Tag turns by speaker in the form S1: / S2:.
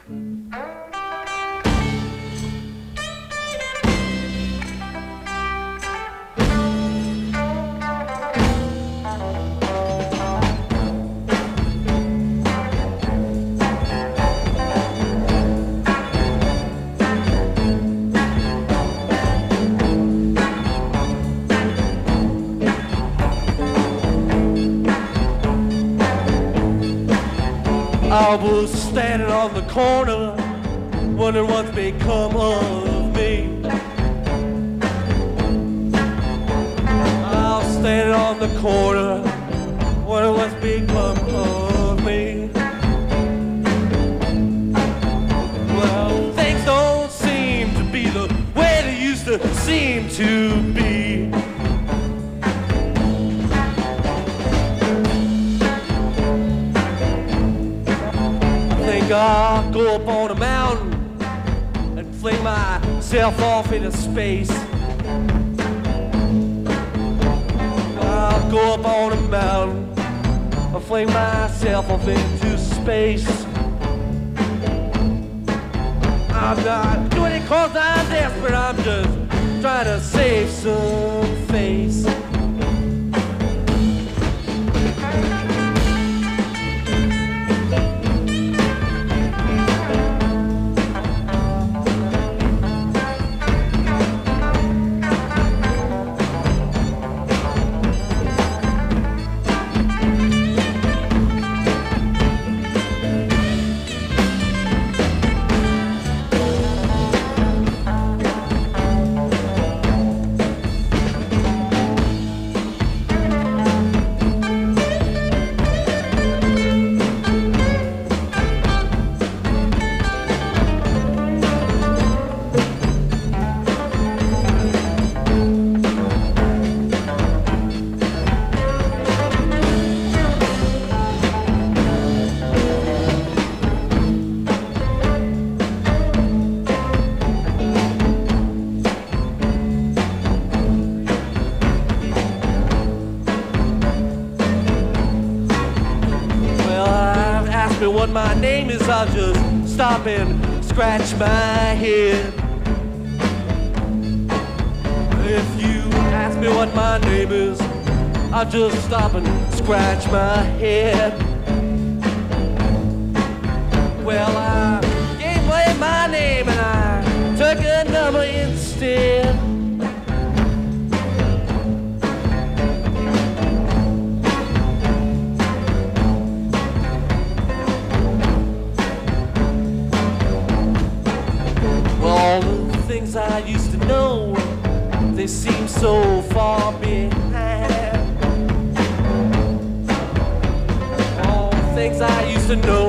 S1: I was standing on the corner, wondering what's become of me. I was standing on the corner, wondering what's become of me. Well, things don't seem to be the way they used to seem to be. I'll go up on a mountain and fling myself off into space. I'll go up on a mountain and fling myself off into space. I'm not doing it 'cause I'm desperate, I'm just trying to save some face. What my name is, I'll just stop and scratch my head. If you ask me what my name is, I'll just stop and scratch my head. Well, I gave away my name and I took a number instead. I used to know, they seem so far behind. All the things I used to know,